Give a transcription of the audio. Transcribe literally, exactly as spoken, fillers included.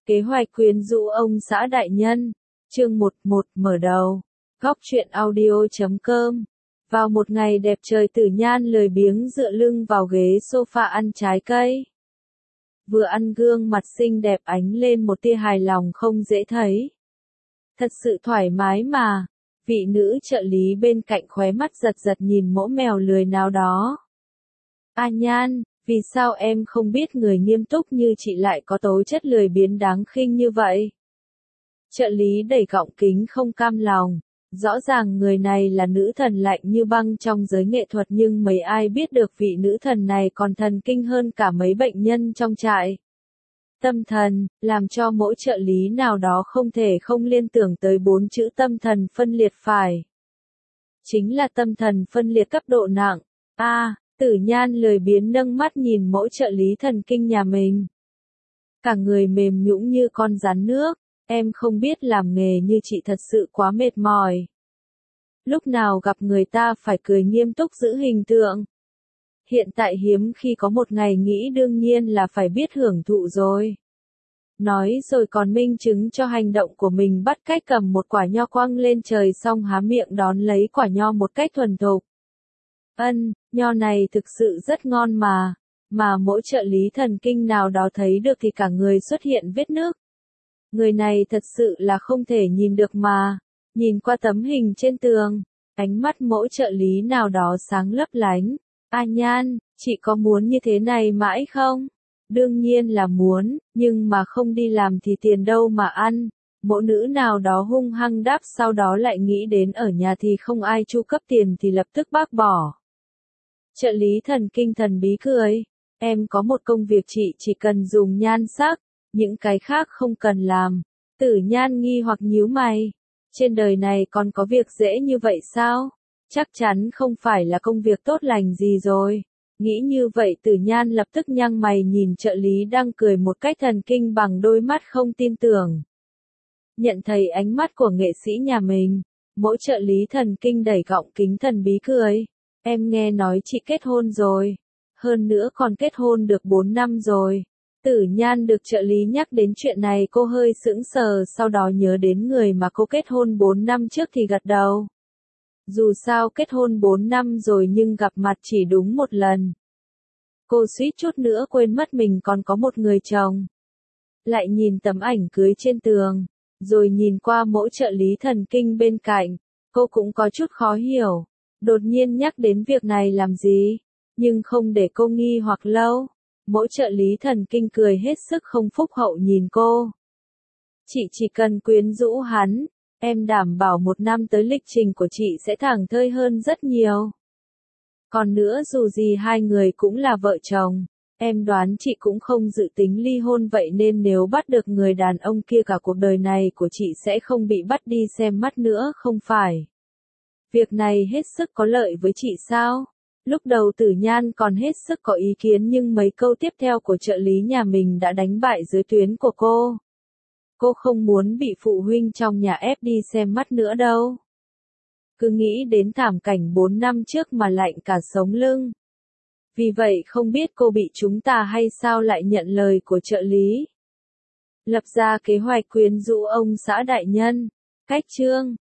Kế hoạch quyến rũ ông xã đại nhân. Chương một một mở đầu. Góc truyện audio chấm com. Vào một ngày đẹp trời, Tử Nhan lười biếng dựa lưng vào ghế sofa ăn trái cây. Vừa ăn gương mặt xinh đẹp ánh lên một tia hài lòng không dễ thấy. Thật sự thoải mái mà. Vị nữ trợ lý bên cạnh khóe mắt giật giật nhìn mỗ mèo lười nào đó. A Nhan, vì sao em không biết người nghiêm túc như chị lại có tố chất lười biếng đáng khinh như vậy? Trợ lý đẩy gọng kính không cam lòng. Rõ ràng người này là nữ thần lạnh như băng trong giới nghệ thuật, nhưng mấy ai biết được vị nữ thần này còn thần kinh hơn cả mấy bệnh nhân trong trại. Tâm thần, làm cho mỗi trợ lý nào đó không thể không liên tưởng tới bốn chữ tâm thần phân liệt phải. Chính là tâm thần phân liệt cấp độ nặng. A, à, Tử Nhan lười biếng nâng mắt nhìn mỗi trợ lý thần kinh nhà mình. Cả người mềm nhũn như con rắn nước. Em không biết làm nghề như chị thật sự quá mệt mỏi. Lúc nào gặp người ta phải cười nghiêm túc giữ hình tượng. Hiện tại hiếm khi có một ngày nghỉ, đương nhiên là phải biết hưởng thụ rồi. Nói rồi còn minh chứng cho hành động của mình, bắt cách cầm một quả nho quăng lên trời xong há miệng đón lấy quả nho một cách thuần thục. Ân, nho này thực sự rất ngon mà. Mà mỗi trợ lý thần kinh nào đó thấy được thì cả người xuất hiện vết nước. Người này thật sự là không thể nhìn được mà. Nhìn qua tấm hình trên tường, ánh mắt mỗi trợ lý nào đó sáng lấp lánh. A Nhan, chị có muốn như thế này mãi không? Đương nhiên là muốn, nhưng mà không đi làm thì tiền đâu mà ăn. Mỗi nữ nào đó hung hăng đáp, sau đó lại nghĩ đến ở nhà thì không ai chu cấp tiền thì lập tức bác bỏ. Trợ lý thần kinh thần bí cười. Em có một công việc chị chỉ cần dùng nhan sắc, những cái khác không cần làm. Tử Nhan nghi hoặc nhíu mày. Trên đời này còn có việc dễ như vậy sao? Chắc chắn không phải là công việc tốt lành gì rồi. Nghĩ như vậy Tử Nhan lập tức nhăn mày nhìn trợ lý đang cười một cách thần kinh bằng đôi mắt không tin tưởng. Nhận thấy ánh mắt của nghệ sĩ nhà mình, mỗi trợ lý thần kinh đẩy gọng kính thần bí cười. Em nghe nói chị kết hôn rồi. Hơn nữa còn kết hôn được bốn năm rồi. Tử Nhan được trợ lý nhắc đến chuyện này cô hơi sững sờ, sau đó nhớ đến người mà cô kết hôn bốn năm trước thì gật đầu. Dù sao kết hôn bốn năm rồi nhưng gặp mặt chỉ đúng một lần. Cô suýt chút nữa quên mất mình còn có một người chồng. Lại nhìn tấm ảnh cưới trên tường, rồi nhìn qua mỗi trợ lý thần kinh bên cạnh, cô cũng có chút khó hiểu. Đột nhiên nhắc đến việc này làm gì? Nhưng không để cô nghi hoặc lâu. Mỗi trợ lý thần kinh cười hết sức không phúc hậu nhìn cô. Chị chỉ cần quyến rũ hắn, em đảm bảo một năm tới lịch trình của chị sẽ thẳng thơi hơn rất nhiều. Còn nữa, dù gì hai người cũng là vợ chồng, em đoán chị cũng không dự tính ly hôn, vậy nên nếu bắt được người đàn ông kia cả cuộc đời này của chị sẽ không bị bắt đi xem mắt nữa, không phải? Việc này hết sức có lợi với chị sao? Lúc đầu Tử Nhan còn hết sức có ý kiến, nhưng mấy câu tiếp theo của trợ lý nhà mình đã đánh bại giới tuyến của cô. Cô không muốn bị phụ huynh trong nhà ép đi xem mắt nữa đâu. Cứ nghĩ đến thảm cảnh bốn năm trước mà lạnh cả sống lưng. Vì vậy không biết cô bị chúng ta hay sao lại nhận lời của trợ lý. Lập ra kế hoạch quyến rũ ông xã đại nhân. Cách chương.